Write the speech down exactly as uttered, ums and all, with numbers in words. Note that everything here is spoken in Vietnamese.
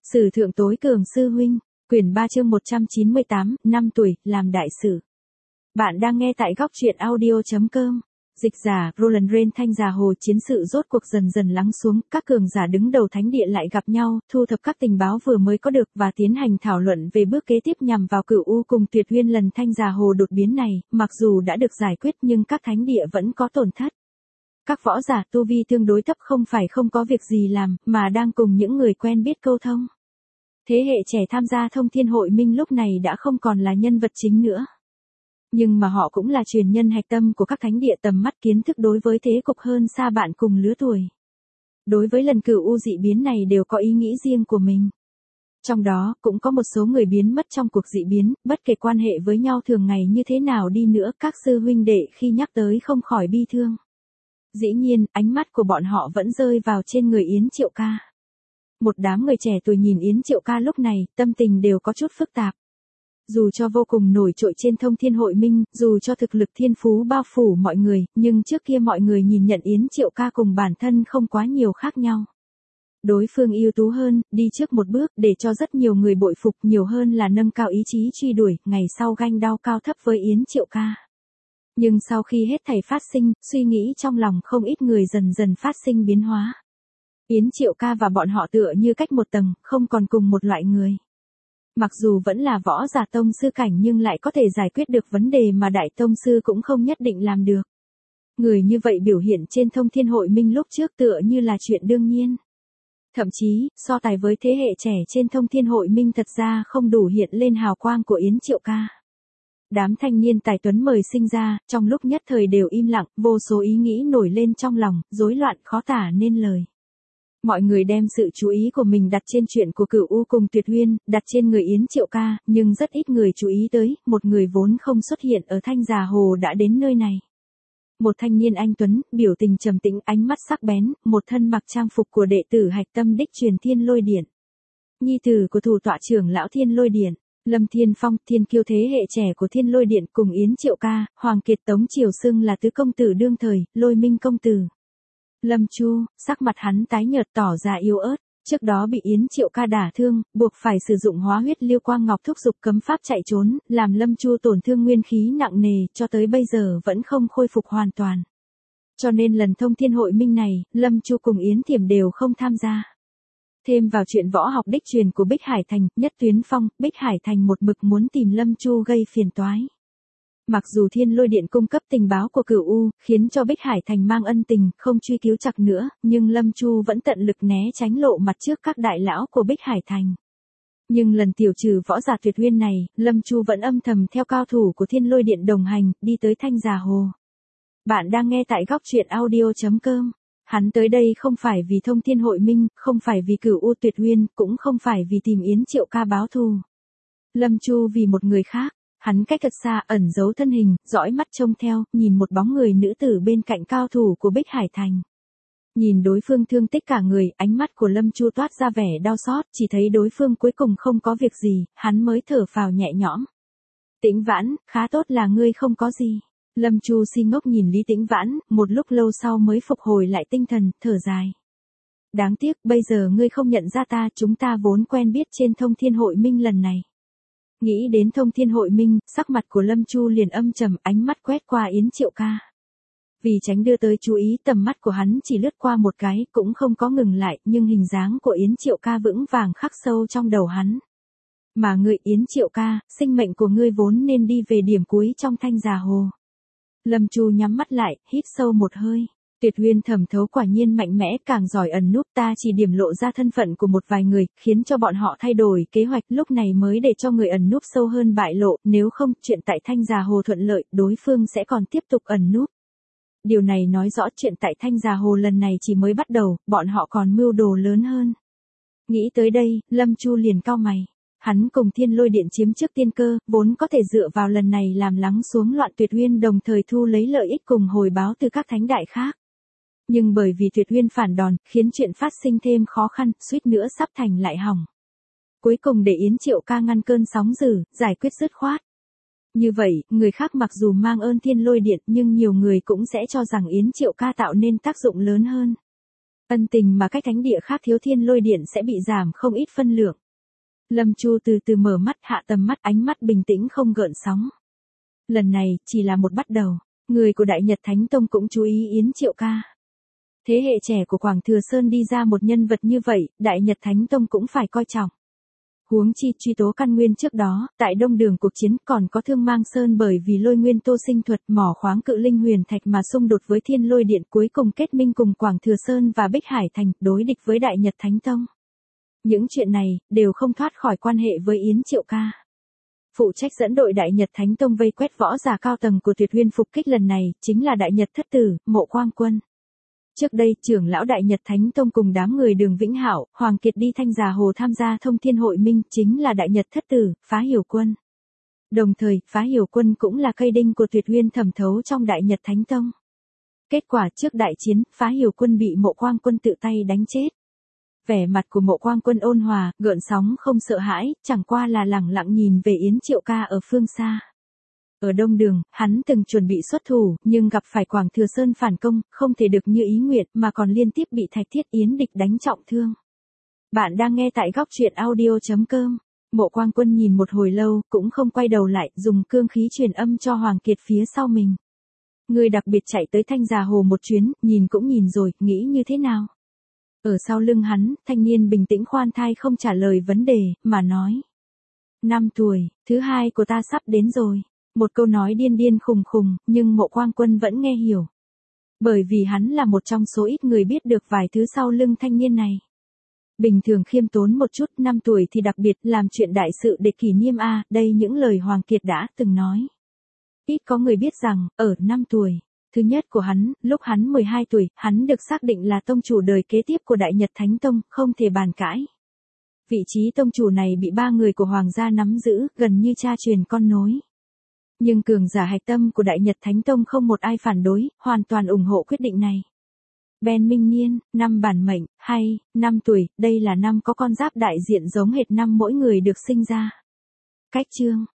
Sử thượng tối cường sư huynh, quyển ba chương một trăm chín mươi tám, năm tuổi, làm đại sự. Bạn đang nghe tại góc truyện audio.com. Dịch giả, Roland Rain Thanh Già Hồ chiến sự rốt cuộc dần dần lắng xuống, các cường giả đứng đầu thánh địa lại gặp nhau, thu thập các tình báo vừa mới có được và tiến hành thảo luận về bước kế tiếp nhằm vào Cửu U cùng Tuyệt Uyên lần Thanh Già Hồ đột biến này, mặc dù đã được giải quyết nhưng các thánh địa vẫn có tổn thất. Các võ giả tu vi tương đối thấp không phải không có việc gì làm, mà đang cùng những người quen biết câu thông. Thế hệ trẻ tham gia Thông Thiên Hội Minh lúc này đã không còn là nhân vật chính nữa. Nhưng mà họ cũng là truyền nhân hạch tâm của các thánh địa, tầm mắt kiến thức đối với thế cục hơn xa bạn cùng lứa tuổi. Đối với lần Cửu U dị biến này đều có ý nghĩ riêng của mình. Trong đó, cũng có một số người biến mất trong cuộc dị biến, bất kể quan hệ với nhau thường ngày như thế nào đi nữa, các sư huynh đệ khi nhắc tới không khỏi bi thương. Dĩ nhiên, ánh mắt của bọn họ vẫn rơi vào trên người Yến Triệu Ca. Một đám người trẻ tuổi nhìn Yến Triệu Ca lúc này, tâm tình đều có chút phức tạp. Dù cho vô cùng nổi trội trên Thông Thiên Hội Minh, dù cho thực lực thiên phú bao phủ mọi người, nhưng trước kia mọi người nhìn nhận Yến Triệu Ca cùng bản thân không quá nhiều khác nhau. Đối phương ưu tú hơn, đi trước một bước để cho rất nhiều người bội phục, nhiều hơn là nâng cao ý chí truy đuổi, ngày sau ganh đao cao thấp với Yến Triệu Ca. Nhưng sau khi hết thảy phát sinh, suy nghĩ trong lòng không ít người dần dần phát sinh biến hóa. Yến Triệu Ca và bọn họ tựa như cách một tầng, không còn cùng một loại người. Mặc dù vẫn là võ giả tông sư cảnh nhưng lại có thể giải quyết được vấn đề mà đại tông sư cũng không nhất định làm được. Người như vậy biểu hiện trên Thông Thiên Hội Minh lúc trước tựa như là chuyện đương nhiên. Thậm chí, so tài với thế hệ trẻ trên Thông Thiên Hội Minh thật ra không đủ hiện lên hào quang của Yến Triệu Ca. Đám thanh niên tài tuấn mời sinh ra, trong lúc nhất thời đều im lặng, vô số ý nghĩ nổi lên trong lòng, rối loạn khó tả nên lời. Mọi người đem sự chú ý của mình đặt trên chuyện của Cửu U cùng Tuyệt Uyên, đặt trên người Yến Triệu Ca, nhưng rất ít người chú ý tới, một người vốn không xuất hiện ở Thanh Già Hồ đã đến nơi này. Một thanh niên anh tuấn, biểu tình trầm tĩnh, ánh mắt sắc bén, một thân mặc trang phục của đệ tử hạch tâm đích truyền Thiên Lôi Điện. Nhi tử của thủ tọa trưởng lão Thiên Lôi Điện. Lâm Thiên Phong, thiên kiêu thế hệ trẻ của Thiên Lôi Điện cùng Yến Triệu Ca, Hoàng Kiệt Tống Triều xưng là tứ công tử đương thời, Lôi Minh công tử. Lâm Chu, sắc mặt hắn tái nhợt tỏ ra yếu ớt, trước đó bị Yến Triệu Ca đả thương, buộc phải sử dụng hóa huyết lưu quang ngọc thúc giục cấm pháp chạy trốn, làm Lâm Chu tổn thương nguyên khí nặng nề, cho tới bây giờ vẫn không khôi phục hoàn toàn. Cho nên lần Thông Thiên Hội Minh này, Lâm Chu cùng Yến Thiểm đều không tham gia. Thêm vào chuyện võ học đích truyền của Bích Hải Thành, Nhất Tuyến Phong, Bích Hải Thành một mực muốn tìm Lâm Chu gây phiền toái. Mặc dù Thiên Lôi Điện cung cấp tình báo của Cửu U, khiến cho Bích Hải Thành mang ân tình, không truy cứu chặt nữa, nhưng Lâm Chu vẫn tận lực né tránh lộ mặt trước các đại lão của Bích Hải Thành. Nhưng lần tiểu trừ võ giả Tuyệt Uyên này, Lâm Chu vẫn âm thầm theo cao thủ của Thiên Lôi Điện đồng hành, đi tới Thanh Già Hồ. Bạn đang nghe tại góc truyện audio.com. Hắn tới đây không phải vì Thông Thiên Hội Minh, không phải vì Cửu U Tuyệt Uyên, cũng không phải vì tìm Yến Triệu Ca báo thù. Lâm Chu vì một người khác, hắn cách thật xa ẩn giấu thân hình, dõi mắt trông theo, nhìn một bóng người nữ tử bên cạnh cao thủ của Bích Hải Thành. Nhìn đối phương thương tích cả người, ánh mắt của Lâm Chu toát ra vẻ đau xót, chỉ thấy đối phương cuối cùng không có việc gì, hắn mới thở phào nhẹ nhõm. Tĩnh Vãn, khá tốt là ngươi không có gì. Lâm Chu si ngốc nhìn Lý Tĩnh Vãn, một lúc lâu sau mới phục hồi lại tinh thần, thở dài. Đáng tiếc, bây giờ ngươi không nhận ra ta, chúng ta vốn quen biết trên Thông Thiên Hội Minh lần này. Nghĩ đến Thông Thiên Hội Minh, sắc mặt của Lâm Chu liền âm trầm, ánh mắt quét qua Yến Triệu Ca. Vì tránh đưa tới chú ý, tầm mắt của hắn chỉ lướt qua một cái, cũng không có ngừng lại, nhưng hình dáng của Yến Triệu Ca vững vàng khắc sâu trong đầu hắn. Mà ngươi Yến Triệu Ca, sinh mệnh của ngươi vốn nên đi về điểm cuối trong Thanh Già Hồ. Lâm Chu nhắm mắt lại, hít sâu một hơi. Tuyệt Uyên thẩm thấu quả nhiên mạnh mẽ, càng giỏi ẩn núp, ta chỉ điểm lộ ra thân phận của một vài người, khiến cho bọn họ thay đổi kế hoạch, lúc này mới để cho người ẩn núp sâu hơn bại lộ, nếu không, chuyện tại Thanh Già Hồ thuận lợi, đối phương sẽ còn tiếp tục ẩn núp. Điều này nói rõ chuyện tại Thanh Già Hồ lần này chỉ mới bắt đầu, bọn họ còn mưu đồ lớn hơn. Nghĩ tới đây, Lâm Chu liền cau mày. Hắn cùng Thiên Lôi Điện chiếm trước tiên cơ, vốn có thể dựa vào lần này làm lắng xuống loạn Tuyệt Uyên, đồng thời thu lấy lợi ích cùng hồi báo từ các thánh đại khác. Nhưng bởi vì Tuyệt Uyên phản đòn, khiến chuyện phát sinh thêm khó khăn, suýt nữa sắp thành lại hỏng. Cuối cùng để Yến Triệu Ca ngăn cơn sóng dữ, giải quyết dứt khoát. Như vậy, người khác mặc dù mang ơn Thiên Lôi Điện, nhưng nhiều người cũng sẽ cho rằng Yến Triệu Ca tạo nên tác dụng lớn hơn. Ân tình mà cách thánh địa khác thiếu thiên lôi điện sẽ bị giảm không ít phân lượng. Lâm Chu từ từ mở mắt, hạ tầm mắt, ánh mắt bình tĩnh không gợn sóng. Lần này, chỉ là một bắt đầu. Người của Đại Nhật Thánh Tông cũng chú ý Yến Triệu Ca. Thế hệ trẻ của Quảng Thừa Sơn đi ra một nhân vật như vậy, Đại Nhật Thánh Tông cũng phải coi trọng. Huống chi truy tố căn nguyên trước đó, tại Đông Đường cuộc chiến còn có Thương Mang Sơn bởi vì lôi nguyên tô sinh thuật mỏ khoáng cự linh huyền thạch mà xung đột với Thiên Lôi Điện, cuối cùng kết minh cùng Quảng Thừa Sơn và Bích Hải Thành, đối địch với Đại Nhật Thánh Tông. Những chuyện này, đều không thoát khỏi quan hệ với Yến Triệu Ca. Phụ trách dẫn đội Đại Nhật Thánh Tông vây quét võ giả cao tầng của Tuyệt Huyên phục kích lần này, chính là Đại Nhật Thất Tử, Mộ Quang Quân. Trước đây, trưởng lão Đại Nhật Thánh Tông cùng đám người Đường Vĩnh Hạo, Hoàng Kiệt đi Thanh Già Hồ tham gia thông thiên hội minh, chính là Đại Nhật Thất Tử, Phá Hiểu Quân. Đồng thời, Phá Hiểu Quân cũng là cây đinh của Tuyệt Huyên thẩm thấu trong Đại Nhật Thánh Tông. Kết quả trước đại chiến, Phá Hiểu Quân bị Mộ Quang Quân tự tay đánh chết. Vẻ mặt của Mộ Quang Quân ôn hòa, gợn sóng không sợ hãi, chẳng qua là lẳng lặng nhìn về Yến Triệu Ca ở phương xa. Ở Đông Đường, hắn từng chuẩn bị xuất thủ, nhưng gặp phải Quảng Thừa Sơn phản công, không thể được như ý nguyện, mà còn liên tiếp bị Thạch Thiết Yến địch đánh trọng thương. Bạn đang nghe tại góc truyện audio chấm com. Mộ Quang Quân nhìn một hồi lâu, cũng không quay đầu lại, dùng cương khí truyền âm cho Hoàng Kiệt phía sau mình. Người đặc biệt chạy tới Thanh Già Hồ một chuyến, nhìn cũng nhìn rồi, nghĩ như thế nào? Ở sau lưng hắn, thanh niên bình tĩnh khoan thai không trả lời vấn đề, mà nói. Năm tuổi, thứ hai của ta sắp đến rồi. Một câu nói điên điên khùng khùng, nhưng Mộ Quang Quân vẫn nghe hiểu. Bởi vì hắn là một trong số ít người biết được vài thứ sau lưng thanh niên này. Bình thường khiêm tốn một chút, năm tuổi thì đặc biệt làm chuyện đại sự để kỷ niệm a, đây những lời Hoàng Kiệt đã từng nói. Ít có người biết rằng, ở năm tuổi, thứ nhất của hắn, lúc hắn mười hai tuổi, hắn được xác định là tông chủ đời kế tiếp của Đại Nhật Thánh Tông, không thể bàn cãi. Vị trí tông chủ này bị ba người của Hoàng gia nắm giữ, gần như cha truyền con nối. Nhưng cường giả hạch tâm của Đại Nhật Thánh Tông không một ai phản đối, hoàn toàn ủng hộ quyết định này. Ben Minh Niên, năm bản mệnh, hay, năm tuổi, đây là năm có con giáp đại diện giống hệt năm mỗi người được sinh ra. Cách chương,